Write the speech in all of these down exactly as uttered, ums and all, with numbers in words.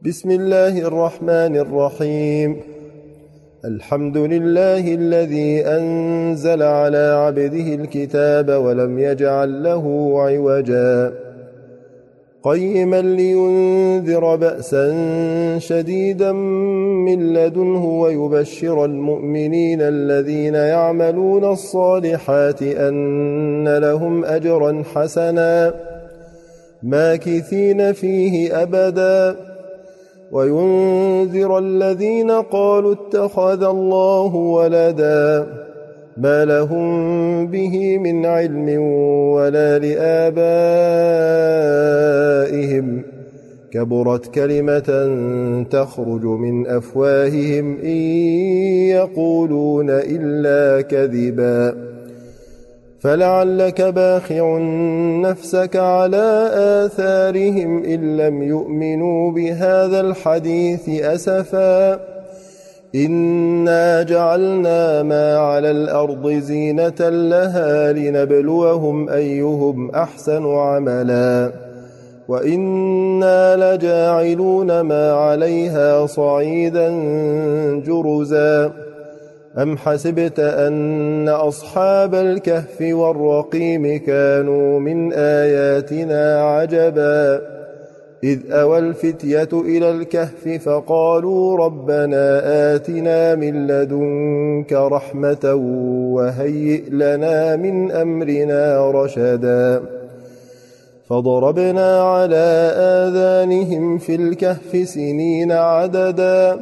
بسم الله الرحمن الرحيم. الحمد لله الذي أنزل على عبده الكتاب ولم يجعل له عوجا قيما لينذر بأسا شديدا من لدنه ويبشر المؤمنين الذين يعملون الصالحات أن لهم أجرا حسنا ماكثين فيه أبدا وينذر الذين قالوا اتخذ الله ولدا ما لهم به من علم ولا لآبائهم كبرت كلمة تخرج من أفواههم إن يقولون إلا كذبا فلعلك باخع نفسك على آثارهم إن لم يؤمنوا بهذا الحديث أسفا إنا جعلنا ما على الأرض زينة لها لنبلوهم أيهم أحسن عملا وإنا لجاعلون ما عليها صعيدا جرزا أم حسبت أن أصحاب الكهف والرقيم كانوا من آياتنا عجبا إذ أوى الفتية إلى الكهف فقالوا ربنا آتنا من لدنك رحمة وهيئ لنا من أمرنا رشدا فضربنا على آذانهم في الكهف سنين عددا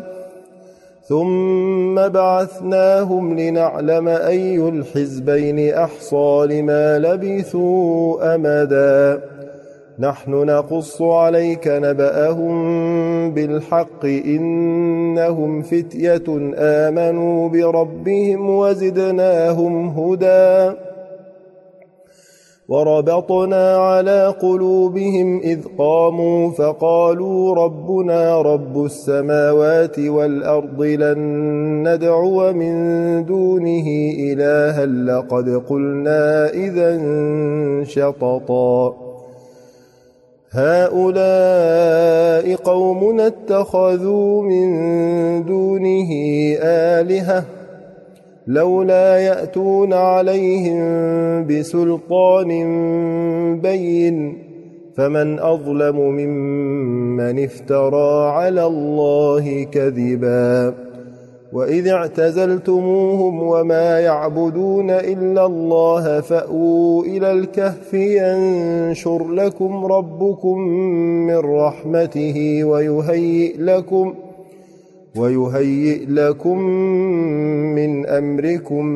ثم بعثناهم لنعلم أي الحزبين أحصى لما لبثوا أمدا نحن نقص عليك نبأهم بالحق إنهم فتية آمنوا بربهم وزدناهم هدى وربطنا على قلوبهم إذ قاموا فقالوا ربنا رب السماوات والأرض لن ندعو من دونه إلها لقد قلنا إذا شططا هؤلاء قومنا اتخذوا من دونه آلهة لولا يأتون عليهم بسلطان بين فمن أظلم ممن افترى على الله كذبا وإذ اعتزلتموهم وما يعبدون إلا الله فأووا إلى الكهف ينشر لكم ربكم من رحمته ويهيئ لكم ويهيئ لكم من أمركم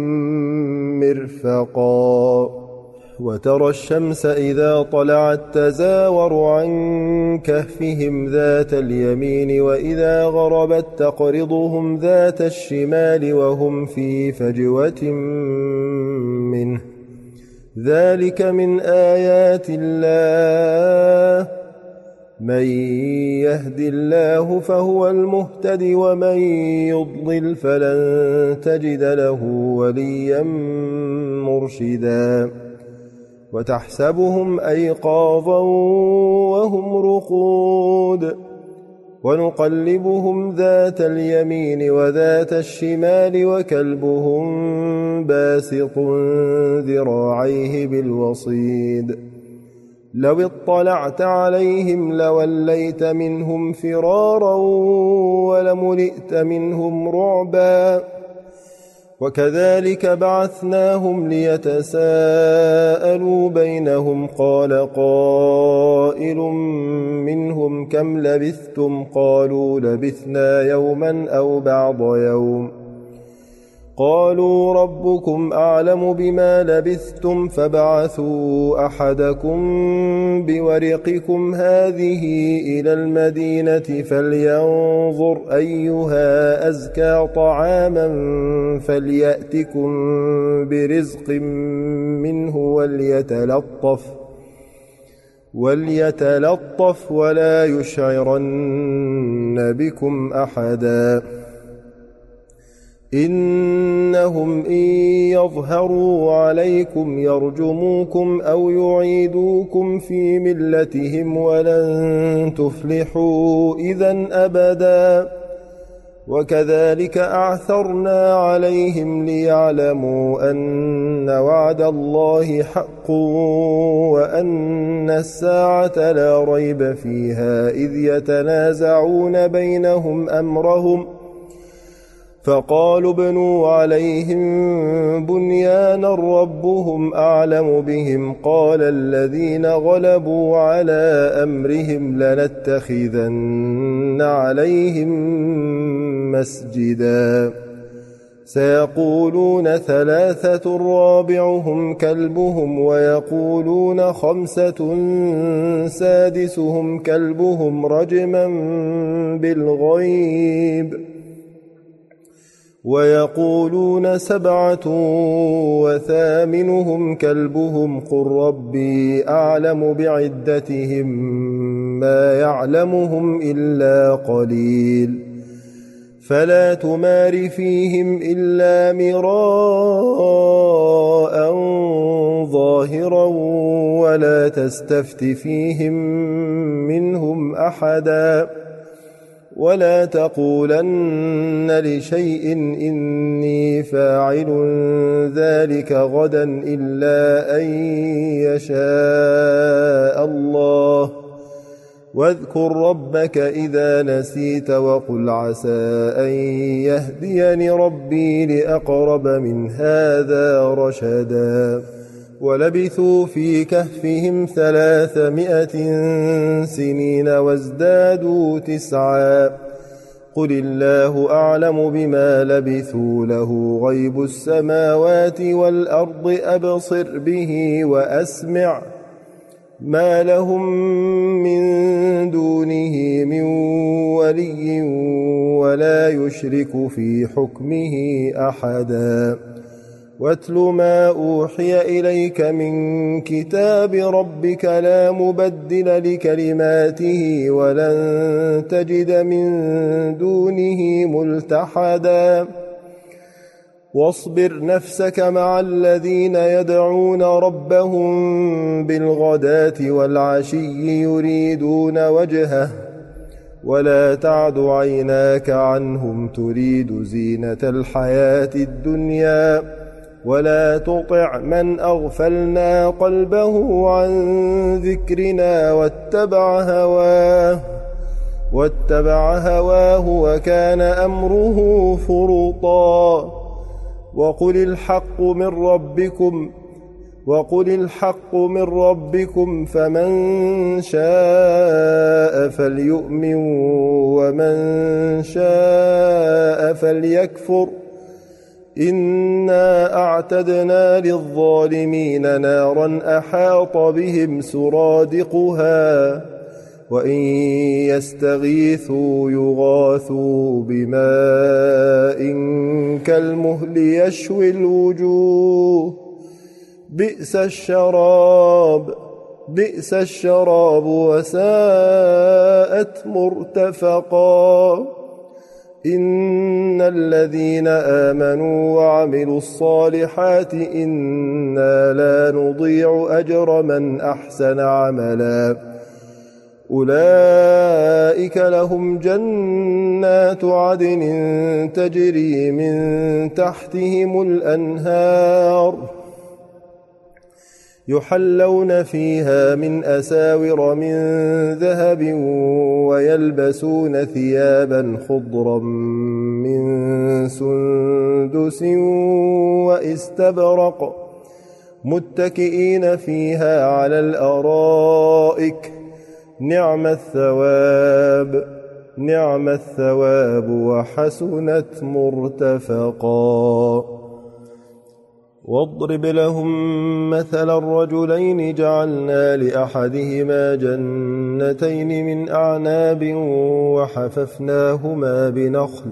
مرفقا وترى الشمس إذا طلعت تزاور عن كهفهم ذات اليمين وإذا غربت تقرضهم ذات الشمال وهم في فجوة منه ذلك من آيات الله من يهد الله فهو المهتد ومن يضلل فلن تجد له وليا مرشدا وتحسبهم أيقاظا وهم رقود ونقلبهم ذات اليمين وذات الشمال وكلبهم باسط ذراعيه بالوصيد لو اطلعت عليهم لوليت منهم فرارا ولملئت منهم رعبا وكذلك بعثناهم ليتساءلوا بينهم قال قائل منهم كم لبثتم قالوا لبثنا يوما أو بعض يوم قالوا ربكم أعلم بما لبثتم فابعثوا أحدكم بورقكم هذه إلى المدينة فلينظر أيها أزكى طعاما فليأتكم برزق منه وليتلطف وليتلطف ولا يشعرن بكم أحدا إنهم إن يظهروا عليكم يرجموكم أو يعيدوكم في ملتهم ولن تفلحوا إذن أبدا وكذلك أعثرنا عليهم ليعلموا أن وعد الله حق وأن الساعة لا ريب فيها إذ يتنازعون بينهم أمرهم فقالوا ابنوا عليهم بنيانا ربهم أعلم بهم قال الذين غلبوا على أمرهم لنتخذن عليهم مسجدا سيقولون ثلاثة رابعهم كلبهم ويقولون خمسة سادسهم كلبهم رجما بالغيب ويقولون سبعة وثامنهم كلبهم قل ربي أعلم بعدتهم ما يعلمهم إلا قليل فلا تمار فيهم إلا مراء ظاهرا ولا تستفت فيهم منهم أحدا ولا تقولن لشيء إني فاعل ذلك غدا إلا أن يشاء الله واذكر ربك إذا نسيت وقل عسى أن يهديني ربي لأقرب من هذا رشدا ولبثوا في كهفهم ثلاثمائة سنين وازدادوا تسعا قل الله أعلم بما لبثوا له غيب السماوات والأرض أبصر به وأسمع ما لهم من دونه من ولي ولا يشرك في حكمه أحدا واتل ما أوحي إليك من كتاب ربك لا مبدل لكلماته ولن تجد من دونه ملتحدا واصبر نفسك مع الذين يدعون ربهم بالغداة والعشي يريدون وجهه ولا تعد عيناك عنهم تريد زينة الحياة الدنيا ولا تطع من أغفلنا قلبه عن ذكرنا واتبع هواه واتبع هواه وكان أمره فرطا وقل الحق من ربكم وقل الحق من ربكم فمن شاء فليؤمن ومن شاء فليكفر إنا أعتدنا للظالمين نارا أحاط بهم سرادقها وإن يستغيثوا يغاثوا بماء كالمهل يشوي الوجوه بئس الشراب بئس الشراب وساءت مرتفقا إن الذين آمنوا وعملوا الصالحات إنا لا نضيع أجر من أحسن عملا أولئك لهم جنات عدن تجري من تحتهم الأنهار يحلون فيها من أساور من ذهب ويلبسون ثيابا خضرا من سندس واستبرق متكئين فيها على الأرائك نعم الثواب نعم الثواب وحسنت مرتفقا واضرب لهم مثل الرجلين جعلنا لأحدهما جنتين من أعناب وحففناهما بنخل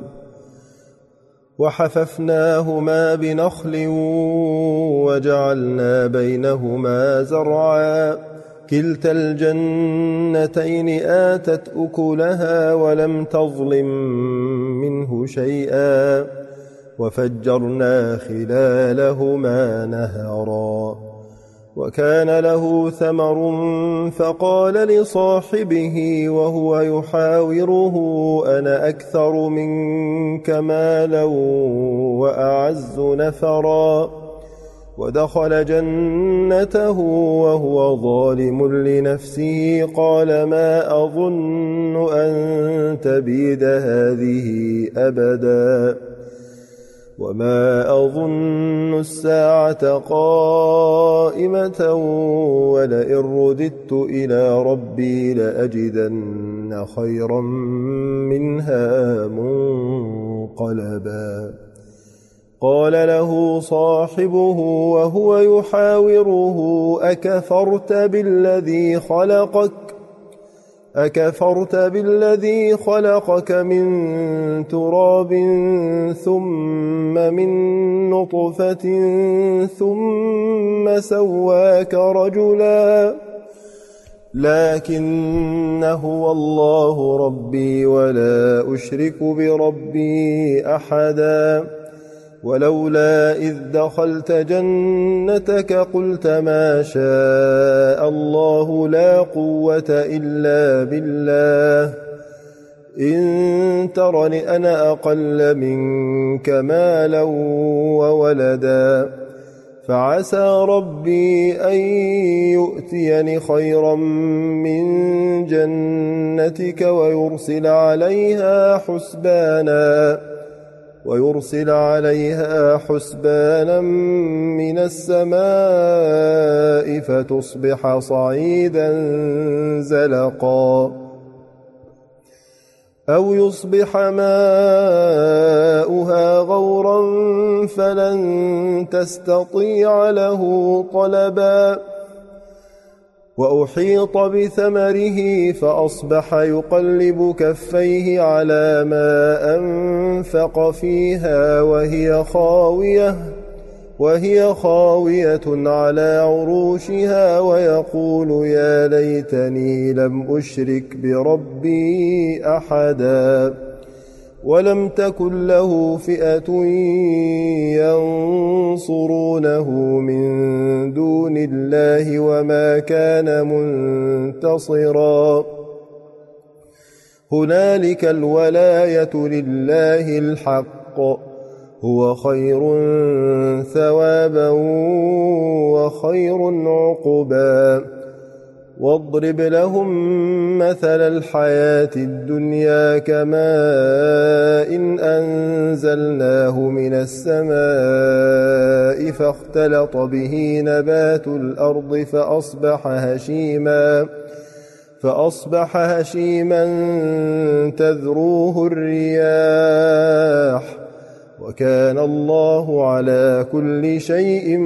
وحففناهما بنخل وجعلنا بينهما زرعا كلتا الجنتين آتت أكلها ولم تظلم منه شيئا وفجرنا خلالهما نهرا وكان له ثمر فقال لصاحبه وهو يحاوره أنا أكثر منك مالا وأعز نفرا ودخل جنته وهو ظالم لنفسه قال ما أظن أن تبيد هذه أبدا وما أظن الساعة قائمة ولئن رددت إلى ربي لأجدن خيرا منها منقلبا قال له صاحبه وهو يحاوره أكفرت بالذي خلقك أكفرت بالذي خلقك من تراب ثم من نطفة ثم سواك رجلا لكن هو الله ربي ولا أشرك بربي أحدا ولولا إذ دخلت جنتك قلت ما شاء الله لا قوة إلا بالله إن ترني أنا أقل منك مالا وولدا فعسى ربي أن يؤتيني خيرا من جنتك ويرسل عليها حسبانا ويرسل عليها حسبانا من السماء فتصبح صعيدا زلقا أو يصبح ماؤها غورا فلن تستطيع له طلبا وأحيط بثمره فأصبح يقلب كفيه على ما أنفق فيها وهي خاوية وهي خاوية على عروشها ويقول يا ليتني لم أشرك بربي أحدا ولم تكن له فئة ينصرونه من دون الله وما كان منتصرا هنالك الولاية لله الحق هو خير ثوابا وخير عقبا واضرب لهم مثل الحياة الدنيا كماء إن أنزلناه من السماء فاختلط به نبات الأرض فأصبح هشيما فأصبح هشيما تذروه الرياح وكان الله على كل شيء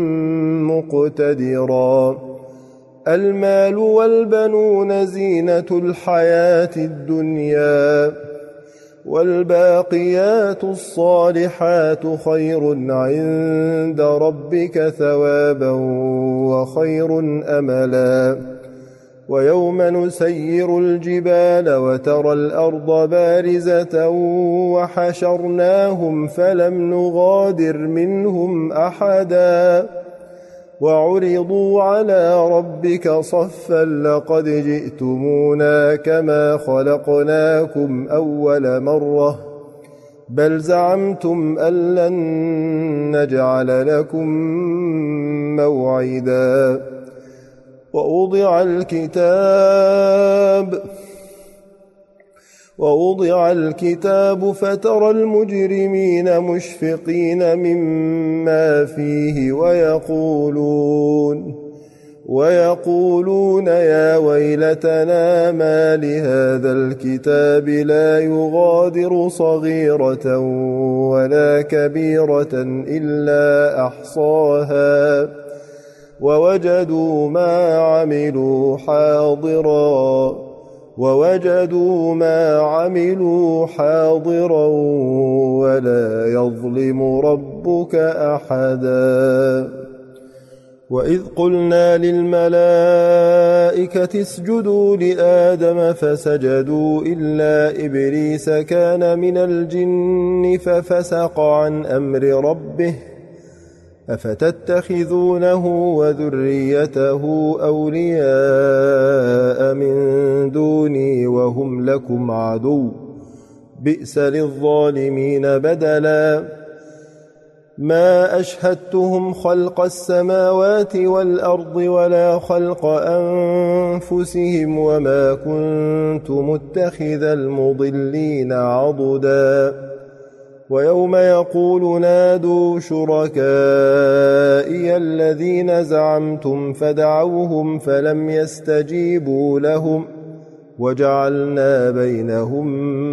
مقتدرا المال والبنون زينة الحياة الدنيا والباقيات الصالحات خير عند ربك ثوابا وخير أملا ويوم نسير الجبال وترى الأرض بارزة وحشرناهم فلم نغادر منهم أحدا وعرضوا على ربك صفا لقد جئتمونا كما خلقناكم أول مرة بل زعمتم أن لن نجعل لكم موعدا ووضع الكتاب ووضع الكتاب فترى المجرمين مشفقين مما فيه ويقولون ويقولون يا ويلتنا ما لهذا الكتاب لا يغادر صغيرة ولا كبيرة إلا أحصاها ووجدوا ما عملوا حاضرا ووجدوا ما عملوا حاضرا ولا يظلم ربك أحدا وإذ قلنا للملائكة اسجدوا لآدم فسجدوا إلا إبليس كان من الجن ففسق عن أمر ربه أفتتخذونه وذريته أولياء من دوني وهم لكم عدو بئس للظالمين بدلا ما أشهدتهم خلق السماوات والأرض ولا خلق أنفسهم وما كنت متخذ المضلين عضدا ويوم يقول نادوا شركائي الذين زعمتم فدعوهم فلم يستجيبوا لهم وجعلنا بينهم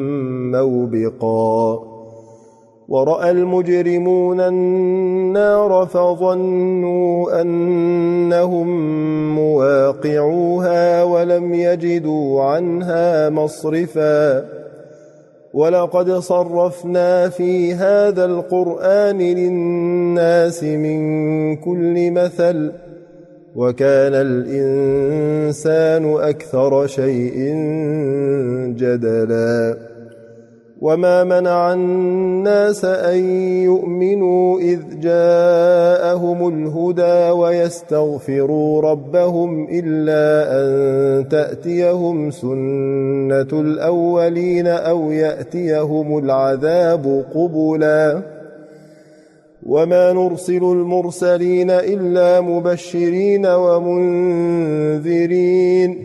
موبقا ورأى المجرمون النار فظنوا أنهم مواقعوها ولم يجدوا عنها مصرفا ولقد صرفنا في هذا القرآن للناس من كل مثل وكان الإنسان أكثر شيء جدلا وما منع الناس أن يؤمنوا إذ جاءهم الهدى ويستغفروا ربهم إلا أن تأتيهم سنة الأولين أو يأتيهم العذاب قبلا وما نرسل المرسلين إلا مبشرين ومنذرين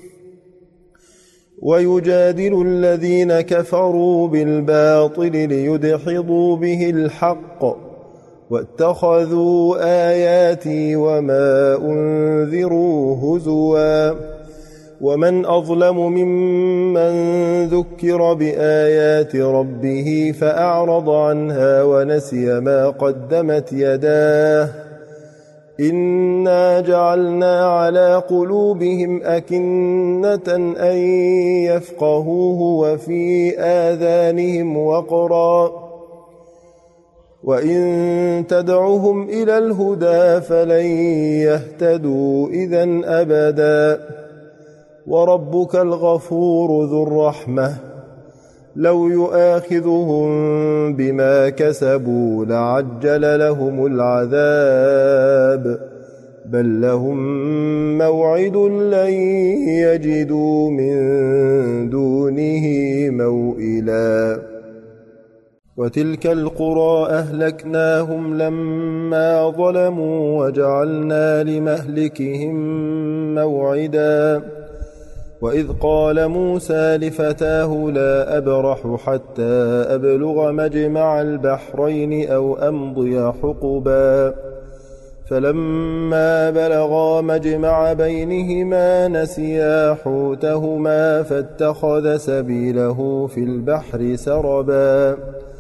ويجادل الذين كفروا بالباطل ليدحضوا به الحق واتخذوا آياتي وما أنذروا هزوا ومن أظلم ممن ذكر بآيات ربه فأعرض عنها ونسي ما قدمت يداه إنا جعلنا على قلوبهم أكنة أن يفقهوه وفي آذانهم وقرا وإن تدعهم إلى الهدى فلن يهتدوا إذن أبدا وربك الغفور ذو الرحمة لو يؤاخذهم بما كسبوا لعجل لهم العذاب بل لهم موعد لن يجدوا من دونه موئلا وتلك القرى أهلكناهم لما ظلموا وجعلنا لمهلكهم موعدا وإذ قال موسى لفتاه لا أبرح حتى أبلغ مجمع البحرين أو أمضي حقبا فلما بلغا مجمع بينهما نسيا حوتهما فاتخذ سبيله في البحر سربا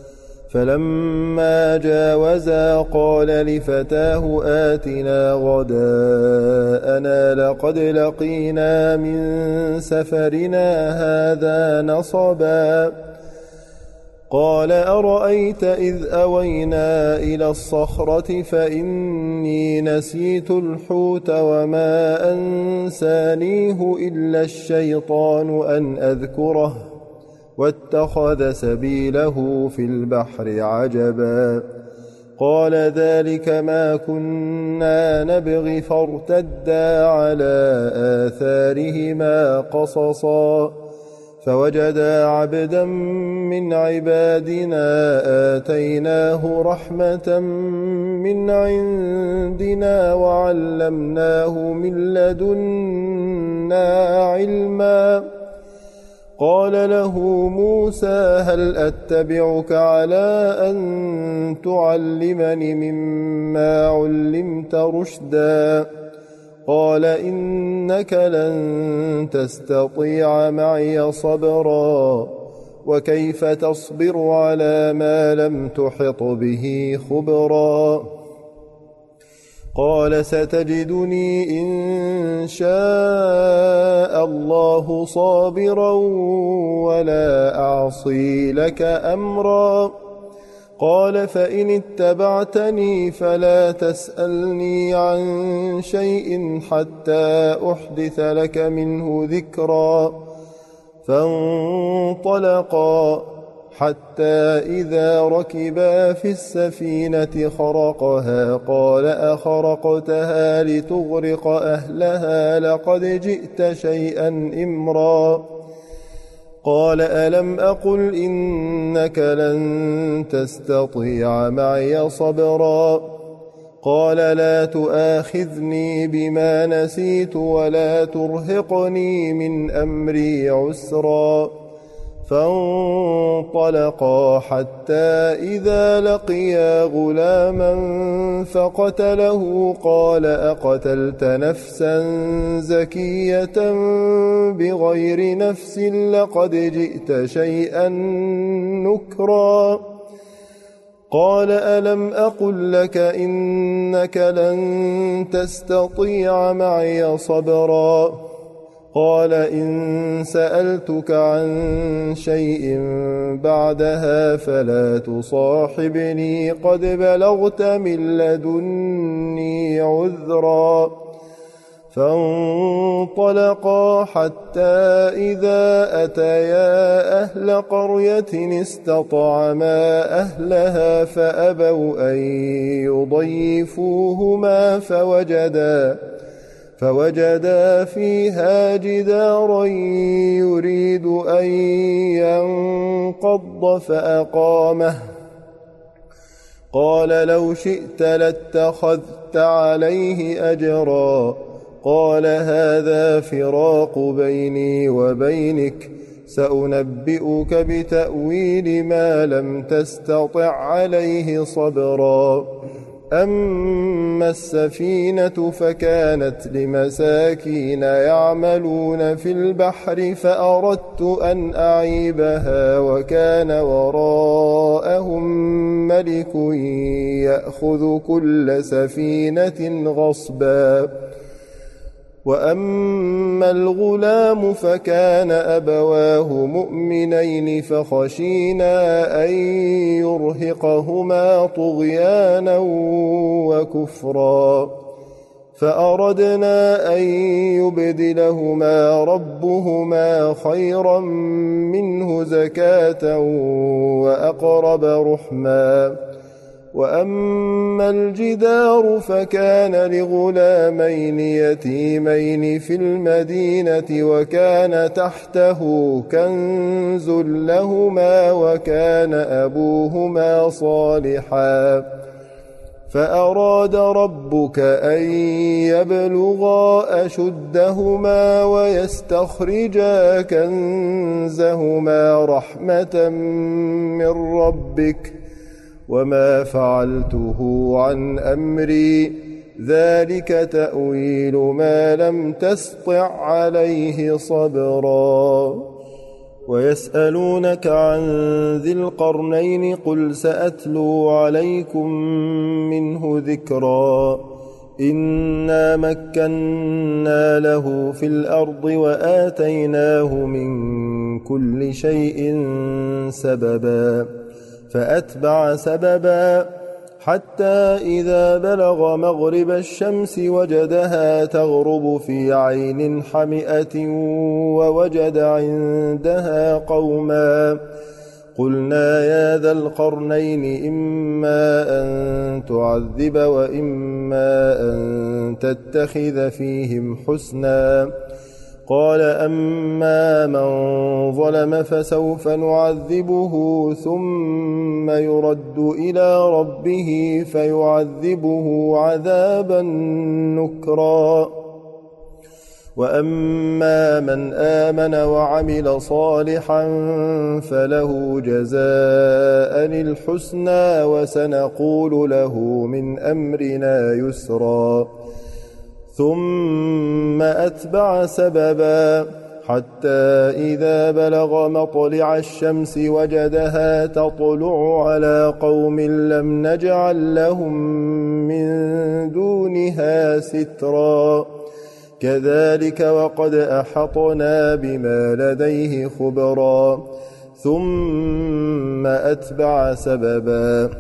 فلما جاوزا قال لفتاه آتنا غداءنا لقد لقينا من سفرنا هذا نصبا قال أرأيت إذ أوينا إلى الصخرة فإني نسيت الحوت وما أنسانيه إلا الشيطان أن أذكره واتخذ سبيله في البحر عجبا قال ذلك ما كنا نبغي فارتدا على آثارهما قصصا فوجدا عبدا من عبادنا آتيناه رحمة من عندنا وعلمناه من لدنا علما قال له موسى هل أتبعك على أن تعلمني مما علمت رشدا قال إنك لن تستطيع معي صبرا وكيف تصبر على ما لم تحط به خبرا قال ستجدني إن شاء الله صابرا ولا أعصي لك أمرا قال فإن اتبعتني فلا تسألني عن شيء حتى أحدث لك منه ذكرا. فانطلقا حتى إذا ركبا في السفينة خرقها قال أخرقتها لتغرق أهلها لقد جئت شيئا إمرا. قال ألم أقل إنك لن تستطيع معي صبرا. قال لا تؤاخذني بما نسيت ولا ترهقني من أمري عسرا. فانطلقا حتى إذا لقيا غلاما فقتله قال أقتلت نفسا زكية بغير نفس لقد جئت شيئا نكرا. قال ألم أقل لك إنك لن تستطيع معي صبرا. قال إن سألتك عن شيء بعدها فلا تصاحبني قد بلغت من لدني عذرا. فانطلقا حتى إذا أتيا أهل قرية استطعما أهلها فأبوا أن يضيفوهما فوجدا فوجدا فيها جدارا يريد أن ينقض فأقامه. قال لو شئت لاتخذت عليه أجرا. قال هذا فراق بيني وبينك سأنبئك بتأويل ما لم تستطع عليه صبرا. أما السفينة فكانت لمساكين يعملون في البحر فأردت أن أعيبها وكان وراءهم ملك يأخذ كل سفينة غصبا. وأما الغلام فكان أبواه مؤمنين فخشينا أن يرهقهما طغيانا وكفرا. فأردنا أن يبدلهما ربهما خيرا منه زكاة وأقرب رحما. وأما الجدار فكان لغلامين يتيمين في المدينة وكان تحته كنز لهما وكان أبوهما صالحا. فأراد ربك أن يبلغا أشدهما ويستخرجا كنزهما رحمة من ربك وما فعلته عن أمري ذلك تأويل ما لم تسطع عليه صبرا. ويسألونك عن ذي القرنين قل سأتلو عليكم منه ذكرا. إنا مكنا له في الأرض وآتيناه من كل شيء سببا. فأتبع سببا حتى إذا بلغ مغرب الشمس وجدها تغرب في عين حمئة ووجد عندها قوما. قلنا يا ذا القرنين إما أن تعذب وإما أن تتخذ فيهم حسنا. قال أما من ظلم فسوف نعذبه ثم يرد إلى ربه فيعذبه عذابا نكرا. وأما من آمن وعمل صالحا فله جزاء الحسنى وسنقول له من أمرنا يسرا. ثم أتبع سببا حتى إذا بلغ مطلع الشمس وجدها تطلع على قوم لم نجعل لهم من دونها سترا. كذلك وقد أحطنا بما لديه خبرا. ثم أتبع سببا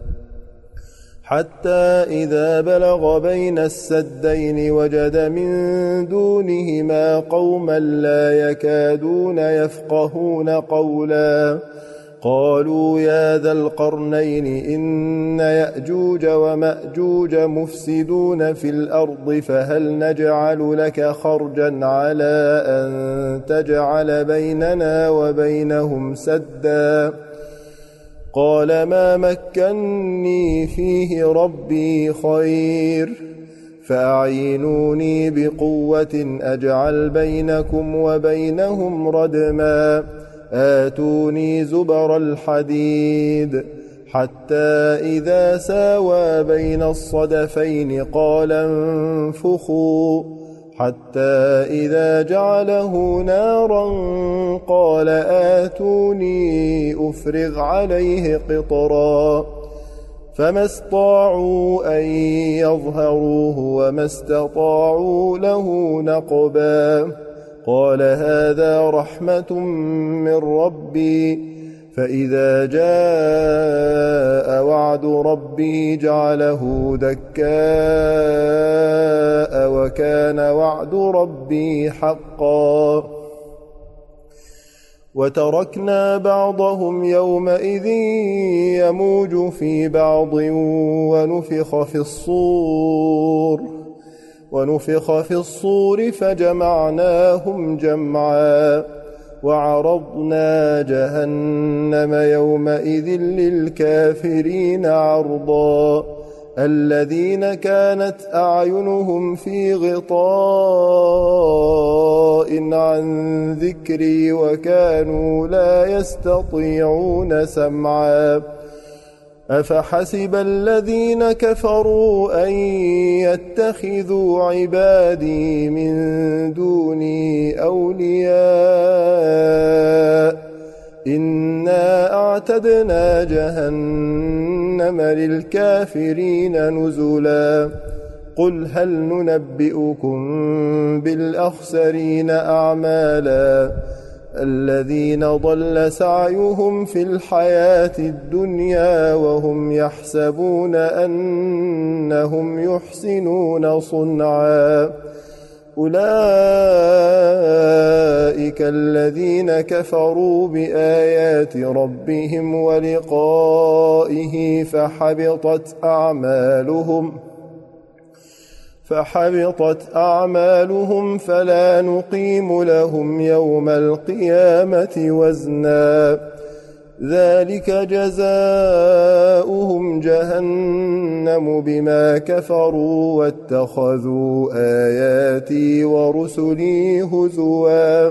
حتى إذا بلغ بين السدين وجد من دونهما قوما لا يكادون يفقهون قولا قالوا يا ذا القرنين إن يأجوج ومأجوج مفسدون في الأرض فهل نجعل لك خرجا على أن تجعل بيننا وبينهم سدا قال ما مكني فيه ربي خير فأعينوني بقوة أجعل بينكم وبينهم ردما آتوني زبر الحديد حتى إذا ساوى بين الصدفين قال انفخوا حتى إذا جعله نارا قال آتوني أفرغ عليه قطرا فما استطاعوا أن يظهروه وما استطاعوا له نقبا قال هذا رحمة من ربي فإذا جاء وعد ربي جعله دكاء وكان وعد ربي حقا وتركنا بعضهم يومئذ يموج في بعض ونفخ في الصور ونفخ في الصور فجمعناهم جمعا وعرضنا جهنم يومئذ للكافرين عرضا الذين كانت أعينهم في غطاء عن ذكري وكانوا لا يستطيعون سمعا أفحسب الذين كفروا أن يتخذوا عبادي من دوني أولياء إنا أعتدنا جهنم للكافرين نزلا قل هل ننبئكم بالأخسرين أعمالا الذين ضل سعيهم في الحياة الدنيا وهم يحسبون أنهم يحسنون صنعا أولئك الذين كفروا بآيات ربهم ولقائه فحبطت أعمالهم فحبطت أعمالهم فلا نقيم لهم يوم القيامة وزنا ذلك جزاؤهم جهنم بما كفروا واتخذوا آياتي ورسلي هزوا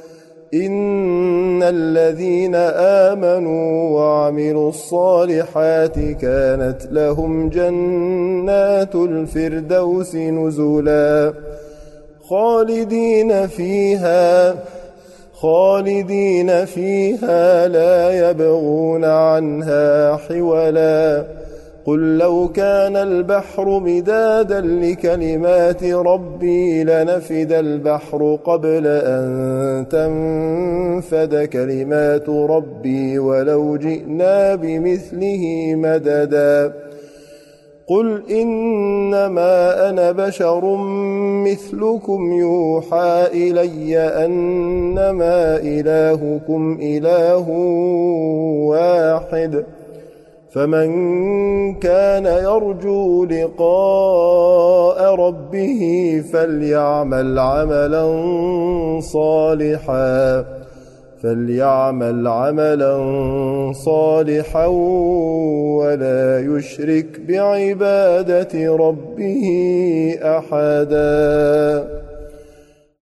إن الذين آمنوا وعملوا الصالحات كانت لهم جنات الفردوس نزلا خالدين فيها خالدين فيها لا يبغون عنها حولا قل لو كان البحر مدادا لكلمات ربي لنفد البحر قبل أن تنفد كلمات ربي ولو جئنا بمثله مددا قل إنما أنا بشر مثلكم يوحى إلي أنما إلهكم إله واحد فمن كان يرجو لقاء ربه فليعمل عملا صالحا فليعمل عملا صالحا ولا يشرك بعبادة ربه أحدا.